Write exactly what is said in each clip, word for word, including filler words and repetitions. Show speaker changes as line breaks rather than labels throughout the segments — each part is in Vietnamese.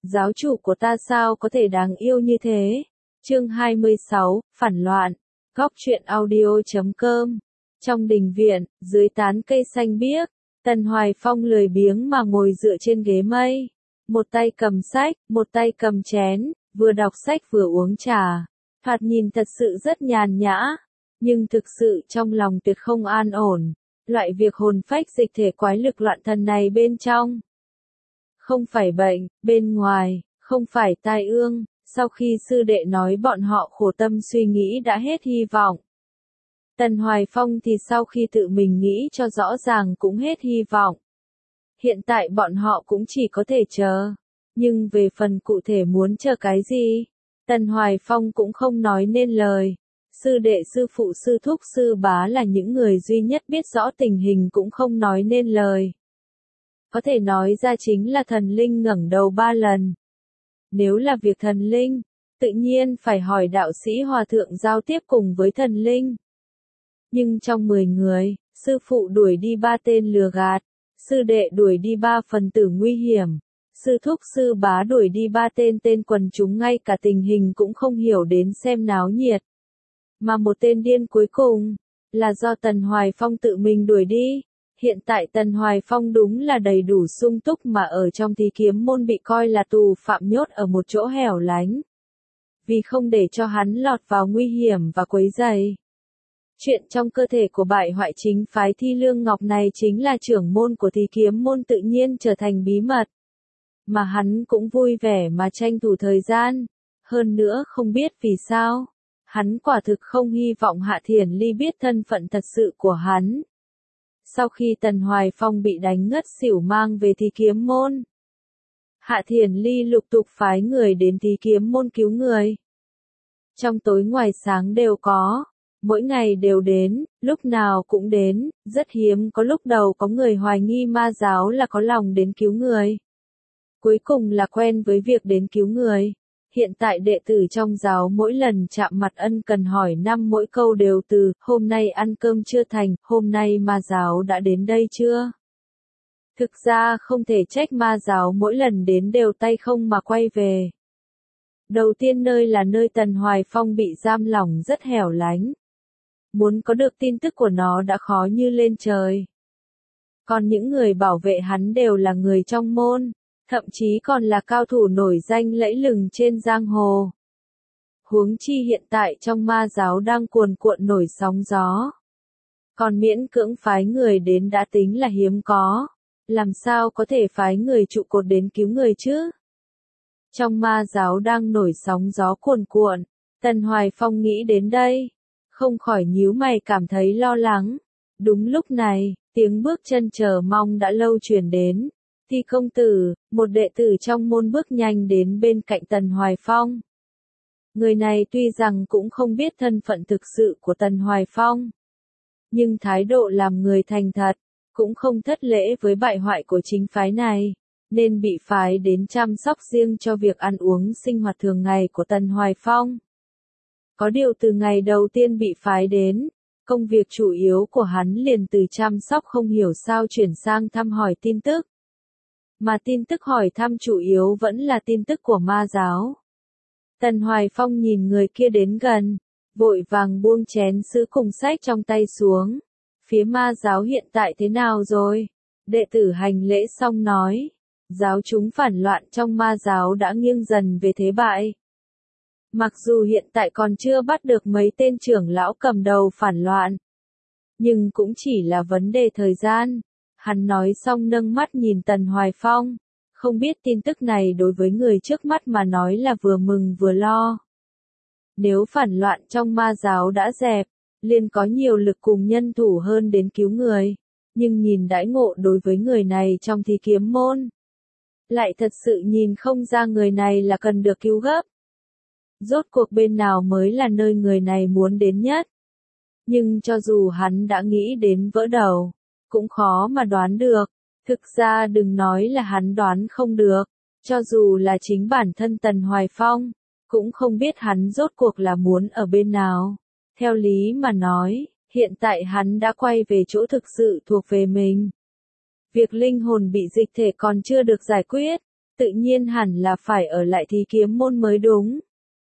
giáo chủ của ta sao có thể đáng yêu như thế? Chương hai mươi sáu, phản loạn. Góc truyện audio chấm com. Trong đình viện, dưới tán cây xanh biếc, Tần Hoài Phong lười biếng mà ngồi dựa trên ghế mây. Một tay cầm sách, một tay cầm chén, vừa đọc sách vừa uống trà. Thoạt nhìn thật sự rất nhàn nhã, nhưng thực sự trong lòng tuyệt không an ổn. Loại việc hồn phách dịch thể quái lực loạn thần này bên trong. Không phải bệnh, bên ngoài, không phải tai ương. Sau khi sư đệ nói bọn họ khổ tâm suy nghĩ đã hết hy vọng. Tần Hoài Phong thì sau khi tự mình nghĩ cho rõ ràng cũng hết hy vọng. Hiện tại bọn họ cũng chỉ có thể chờ. Nhưng về phần cụ thể muốn chờ cái gì? Tần Hoài Phong cũng không nói nên lời. Sư đệ sư phụ sư thúc sư bá là những người duy nhất biết rõ tình hình cũng không nói nên lời. Có thể nói ra chính là thần linh ngẩng đầu ba lần. Nếu là việc thần linh, tự nhiên phải hỏi đạo sĩ hòa thượng giao tiếp cùng với thần linh. Nhưng trong mười người, sư phụ đuổi đi ba tên lừa gạt, sư đệ đuổi đi ba phần tử nguy hiểm, sư thúc sư bá đuổi đi ba tên tên quần chúng ngay cả tình hình cũng không hiểu đến xem náo nhiệt. Mà một tên điên cuối cùng, là do Tần Hoài Phong tự mình đuổi đi. Hiện tại Tần Hoài Phong đúng là đầy đủ sung túc mà ở trong Thí Kiếm môn bị coi là tù phạm nhốt ở một chỗ hẻo lánh. Vì không để cho hắn lọt vào nguy hiểm và quấy rầy. Chuyện trong cơ thể của bại hoại chính phái Thi Lương Ngọc này chính là trưởng môn của Thí Kiếm môn tự nhiên trở thành bí mật. Mà hắn cũng vui vẻ mà tranh thủ thời gian. Hơn nữa không biết vì sao. Hắn quả thực không hy vọng Hạ Thiền Ly biết thân phận thật sự của hắn. Sau khi Tần Hoài Phong bị đánh ngất xỉu mang về Thí Kiếm môn, Hạ Thiền Ly lục tục phái người đến Thí Kiếm môn cứu người. Trong tối ngoài sáng đều có, mỗi ngày đều đến, lúc nào cũng đến, rất hiếm có lúc đầu có người hoài nghi ma giáo là có lòng đến cứu người. Cuối cùng là quen với việc đến cứu người. Hiện tại đệ tử trong giáo mỗi lần chạm mặt ân cần hỏi năm mỗi câu đều từ, hôm nay ăn cơm chưa thành, hôm nay ma giáo đã đến đây chưa? Thực ra không thể trách ma giáo mỗi lần đến đều tay không mà quay về. Đầu tiên nơi là nơi Tần Hoài Phong bị giam lỏng rất hẻo lánh. Muốn có được tin tức của nó đã khó như lên trời. Còn những người bảo vệ hắn đều là người trong môn. Thậm chí còn là cao thủ nổi danh lẫy lừng trên giang hồ. Huống chi hiện tại trong ma giáo đang cuồn cuộn nổi sóng gió. Còn miễn cưỡng phái người đến đã tính là hiếm có. Làm sao có thể phái người trụ cột đến cứu người chứ? Trong ma giáo đang nổi sóng gió cuồn cuộn. Tần Hoài Phong nghĩ đến đây. Không khỏi nhíu mày cảm thấy lo lắng. Đúng lúc này, tiếng bước chân chờ mong đã lâu truyền đến. Thi công tử, một đệ tử trong môn bước nhanh đến bên cạnh Tần Hoài Phong. Người này tuy rằng cũng không biết thân phận thực sự của Tần Hoài Phong. Nhưng thái độ làm người thành thật, cũng không thất lễ với bại hoại của chính phái này. Nên bị phái đến chăm sóc riêng cho việc ăn uống sinh hoạt thường ngày của Tần Hoài Phong. Có điều từ ngày đầu tiên bị phái đến, công việc chủ yếu của hắn liền từ chăm sóc không hiểu sao chuyển sang thăm hỏi tin tức. Mà tin tức hỏi thăm chủ yếu vẫn là tin tức của ma giáo. Tần Hoài Phong nhìn người kia đến gần, vội vàng buông chén sứ cùng sách trong tay xuống. Phía ma giáo hiện tại thế nào rồi? Đệ tử hành lễ xong nói, giáo chúng phản loạn trong ma giáo đã nghiêng dần về thế bại. Mặc dù hiện tại còn chưa bắt được mấy tên trưởng lão cầm đầu phản loạn, nhưng cũng chỉ là vấn đề thời gian. Hắn nói xong nâng mắt nhìn Tần Hoài Phong, không biết tin tức này đối với người trước mắt mà nói là vừa mừng vừa lo. Nếu phản loạn trong ma giáo đã dẹp, liền có nhiều lực cùng nhân thủ hơn đến cứu người, nhưng nhìn đãi ngộ đối với người này trong Thí Kiếm môn, lại thật sự nhìn không ra người này là cần được cứu gấp. Rốt cuộc bên nào mới là nơi người này muốn đến nhất. Nhưng cho dù hắn đã nghĩ đến vỡ đầu, cũng khó mà đoán được. Thực ra đừng nói là hắn đoán không được, cho dù là chính bản thân Tần Hoài Phong, cũng không biết hắn rốt cuộc là muốn ở bên nào. Theo lý mà nói, hiện tại hắn đã quay về chỗ thực sự thuộc về mình. Việc linh hồn bị dịch thể còn chưa được giải quyết, tự nhiên hẳn là phải ở lại Thí Kiếm môn mới đúng.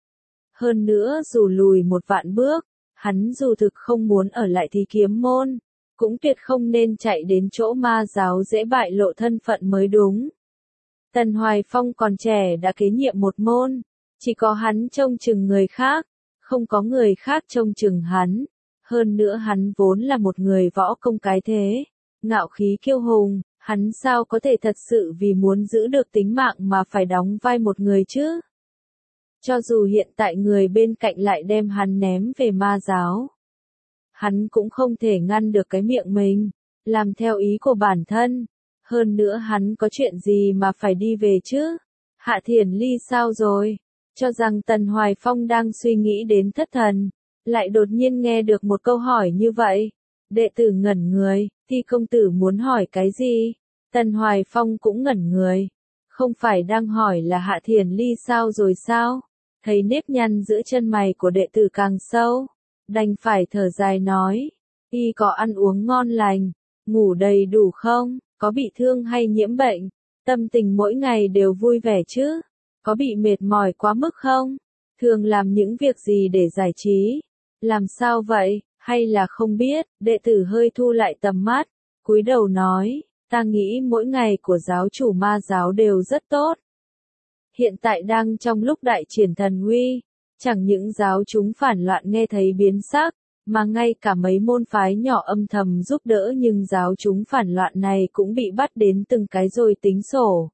Hơn nữa dù lùi một vạn bước, hắn dù thực không muốn ở lại Thí Kiếm môn, cũng tuyệt không nên chạy đến chỗ ma giáo dễ bại lộ thân phận mới đúng. Tần Hoài Phong còn trẻ đã kế nhiệm một môn, chỉ có hắn trông chừng người khác, không có người khác trông chừng hắn. Hơn nữa hắn vốn là một người võ công cái thế, ngạo khí kiêu hùng, hắn sao có thể thật sự vì muốn giữ được tính mạng mà phải đóng vai một người chứ? Cho dù hiện tại người bên cạnh lại đem hắn ném về ma giáo, hắn cũng không thể ngăn được cái miệng mình, làm theo ý của bản thân. Hơn nữa hắn có chuyện gì mà phải đi về chứ? Hạ Thiền Ly sao rồi? Cho rằng Tần Hoài Phong đang suy nghĩ đến thất thần, lại đột nhiên nghe được một câu hỏi như vậy. Đệ tử ngẩn người, Thi công tử muốn hỏi cái gì? Tần Hoài Phong cũng ngẩn người. Không phải đang hỏi là Hạ Thiền Ly sao rồi sao? Thấy nếp nhăn giữa chân mày của đệ tử càng sâu, đành phải thở dài nói. Y có ăn uống ngon lành, ngủ đầy đủ không? Có bị thương hay nhiễm bệnh? Tâm tình mỗi ngày đều vui vẻ chứ? Có bị mệt mỏi quá mức không? Thường làm những việc gì để giải trí? Làm sao vậy? Hay là không biết? Đệ tử hơi thu lại tầm mắt, cúi đầu nói, ta nghĩ mỗi ngày của giáo chủ ma giáo đều rất tốt. Hiện tại đang trong lúc đại triển thần uy, chẳng những giáo chúng phản loạn nghe thấy biến sắc, mà ngay cả mấy môn phái nhỏ âm thầm giúp đỡ nhưng giáo chúng phản loạn này cũng bị bắt đến từng cái rồi tính sổ.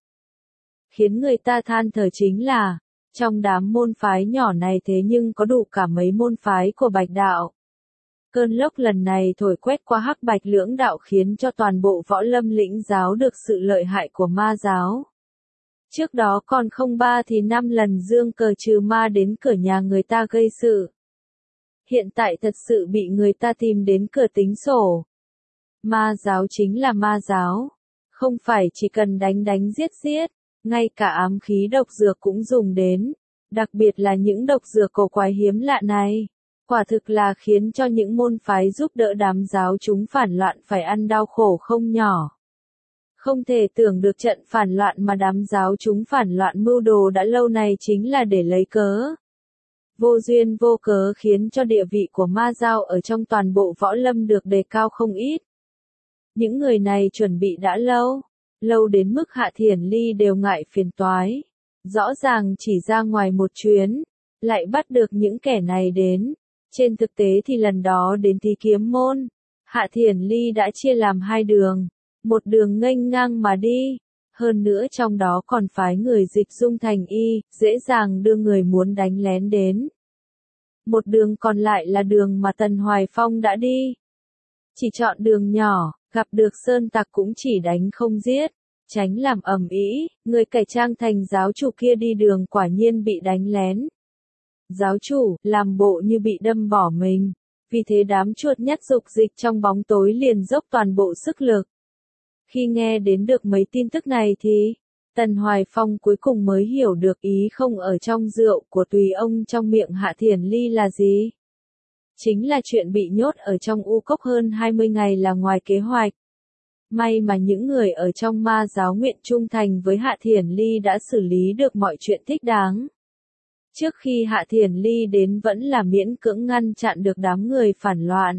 Khiến người ta than thở chính là, trong đám môn phái nhỏ này thế nhưng có đủ cả mấy môn phái của Bạch Đạo. Cơn lốc lần này thổi quét qua Hắc Bạch lưỡng đạo khiến cho toàn bộ võ lâm lĩnh giáo được sự lợi hại của ma giáo. Trước đó còn không ba thì năm lần dương cờ trừ ma đến cửa nhà người ta gây sự. Hiện tại thật sự bị người ta tìm đến cửa tính sổ. Ma giáo chính là ma giáo. Không phải chỉ cần đánh đánh giết giết, ngay cả ám khí độc dược cũng dùng đến. Đặc biệt là những độc dược cổ quái hiếm lạ này. Quả thực là khiến cho những môn phái giúp đỡ đám giáo chúng phản loạn phải ăn đau khổ không nhỏ. Không thể tưởng được trận phản loạn mà đám giáo chúng phản loạn mưu đồ đã lâu này chính là để lấy cớ. Vô duyên vô cớ khiến cho địa vị của ma giáo ở trong toàn bộ võ lâm được đề cao không ít. Những người này chuẩn bị đã lâu, lâu đến mức Hạ Thiền Ly đều ngại phiền toái. Rõ ràng chỉ ra ngoài một chuyến, lại bắt được những kẻ này đến. Trên thực tế thì lần đó đến Thí Kiếm môn, Hạ Thiền Ly đã chia làm hai đường, một đường nghênh ngang mà đi, hơn nữa trong đó còn phái người dịch dung thành y, dễ dàng đưa người muốn đánh lén đến. Một đường còn lại là đường mà Tần Hoài Phong đã đi. Chỉ chọn đường nhỏ, gặp được sơn tặc cũng chỉ đánh không giết, tránh làm ầm ĩ, người cải trang thành giáo chủ kia đi đường quả nhiên bị đánh lén. Giáo chủ, làm bộ như bị đâm bỏ mình, vì thế đám chuột nhắt dục dịch trong bóng tối liền dốc toàn bộ sức lực. Khi nghe đến được mấy tin tức này thì, Tần Hoài Phong cuối cùng mới hiểu được ý không ở trong rượu của tùy ông trong miệng Hạ Thiền Ly là gì. Chính là chuyện bị nhốt ở trong u cốc hơn hai mươi ngày là ngoài kế hoạch. May mà những người ở trong ma giáo nguyện trung thành với Hạ Thiền Ly đã xử lý được mọi chuyện thích đáng. Trước khi Hạ Thiền Ly đến vẫn là miễn cưỡng ngăn chặn được đám người phản loạn.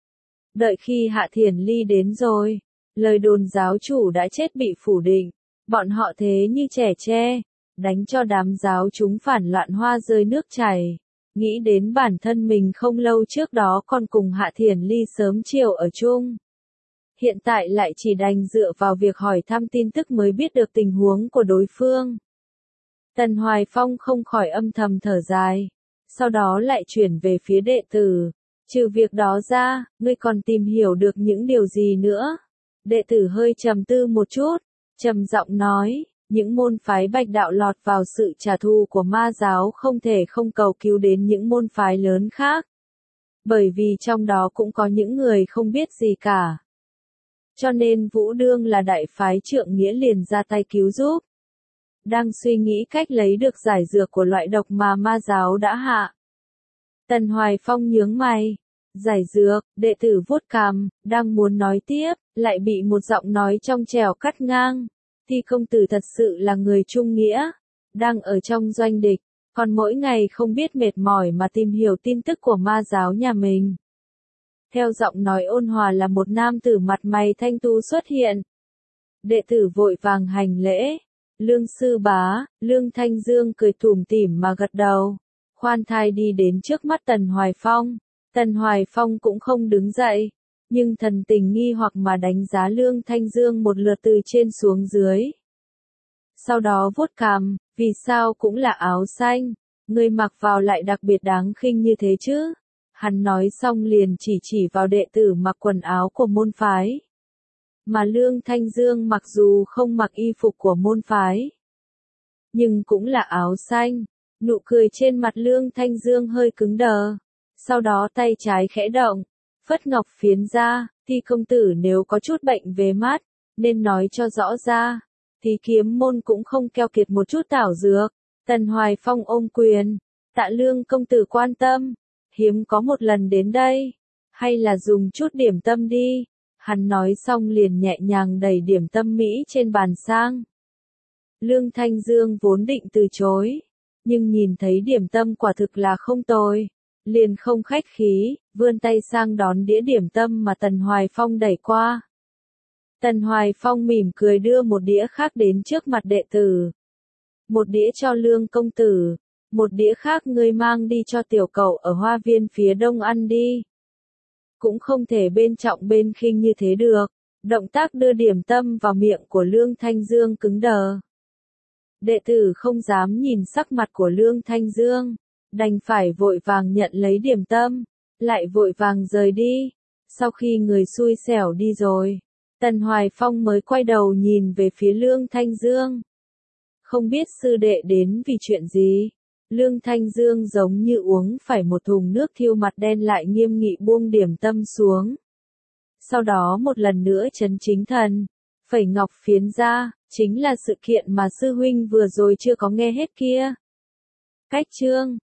Đợi khi Hạ Thiền Ly đến rồi, lời đồn giáo chủ đã chết bị phủ định, bọn họ thế như trẻ tre, đánh cho đám giáo chúng phản loạn hoa rơi nước chảy. Nghĩ đến bản thân mình không lâu trước đó còn cùng Hạ Thiền Ly sớm chiều ở chung. Hiện tại lại chỉ đành dựa vào việc hỏi thăm tin tức mới biết được tình huống của đối phương. Tần Hoài Phong không khỏi âm thầm thở dài, sau đó lại chuyển về phía đệ tử. Trừ việc đó ra, ngươi còn tìm hiểu được những điều gì nữa? Đệ tử hơi trầm tư một chút, trầm giọng nói, những môn phái Bạch Đạo lọt vào sự trả thù của ma giáo không thể không cầu cứu đến những môn phái lớn khác. Bởi vì trong đó cũng có những người không biết gì cả. Cho nên Vũ Đương là đại phái Trượng Nghĩa liền ra tay cứu giúp. Đang suy nghĩ cách lấy được giải dược của loại độc mà ma giáo đã hạ. Tần Hoài Phong nhướng mày. Giải dược, đệ tử vuốt cằm, đang muốn nói tiếp, lại bị một giọng nói trong trẻo cắt ngang. Thi công tử thật sự là người trung nghĩa, đang ở trong doanh địch, còn mỗi ngày không biết mệt mỏi mà tìm hiểu tin tức của ma giáo nhà mình. Theo giọng nói ôn hòa là một nam tử mặt mày thanh tú xuất hiện. Đệ tử vội vàng hành lễ. Lương sư bá, Lương Thanh Dương cười tủm tỉm mà gật đầu. Khoan thai đi đến trước mắt Tần Hoài Phong. Tần Hoài Phong cũng không đứng dậy, nhưng thần tình nghi hoặc mà đánh giá Lương Thanh Dương một lượt từ trên xuống dưới. Sau đó vuốt cằm, vì sao cũng là áo xanh, người mặc vào lại đặc biệt đáng khinh như thế chứ? Hắn nói xong liền chỉ chỉ vào đệ tử mặc quần áo của môn phái. Mà Lương Thanh Dương mặc dù không mặc y phục của môn phái, nhưng cũng là áo xanh. Nụ cười trên mặt Lương Thanh Dương hơi cứng đờ. Sau đó tay trái khẽ động, phất ngọc phiến ra, Thi công tử nếu có chút bệnh về mắt, nên nói cho rõ ra. Thì kiếm môn cũng không keo kiệt một chút tảo dược. Tần Hoài Phong ôm quyền, tạ Lương công tử quan tâm, hiếm có một lần đến đây, hay là dùng chút điểm tâm đi. Hắn nói xong liền nhẹ nhàng đẩy điểm tâm Mỹ trên bàn sang. Lương Thanh Dương vốn định từ chối, nhưng nhìn thấy điểm tâm quả thực là không tồi, liền không khách khí, vươn tay sang đón đĩa điểm tâm mà Tần Hoài Phong đẩy qua. Tần Hoài Phong mỉm cười đưa một đĩa khác đến trước mặt đệ tử. Một đĩa cho Lương công tử, một đĩa khác ngươi mang đi cho tiểu cậu ở hoa viên phía đông ăn đi. Cũng không thể bên trọng bên khinh như thế được. Động tác đưa điểm tâm vào miệng của Lương Thanh Dương cứng đờ. Đệ tử không dám nhìn sắc mặt của Lương Thanh Dương, đành phải vội vàng nhận lấy điểm tâm, lại vội vàng rời đi. Sau khi người xui xẻo đi rồi, Tần Hoài Phong mới quay đầu nhìn về phía Lương Thanh Dương. Không biết sư đệ đến vì chuyện gì? Lương Thanh Dương giống như uống phải một thùng nước thiêu, mặt đen lại nghiêm nghị buông điểm tâm xuống. Sau đó một lần nữa trấn chính thần, phẩy ngọc phiến ra, chính là sự kiện mà sư huynh vừa rồi chưa có nghe hết kia. Cách chương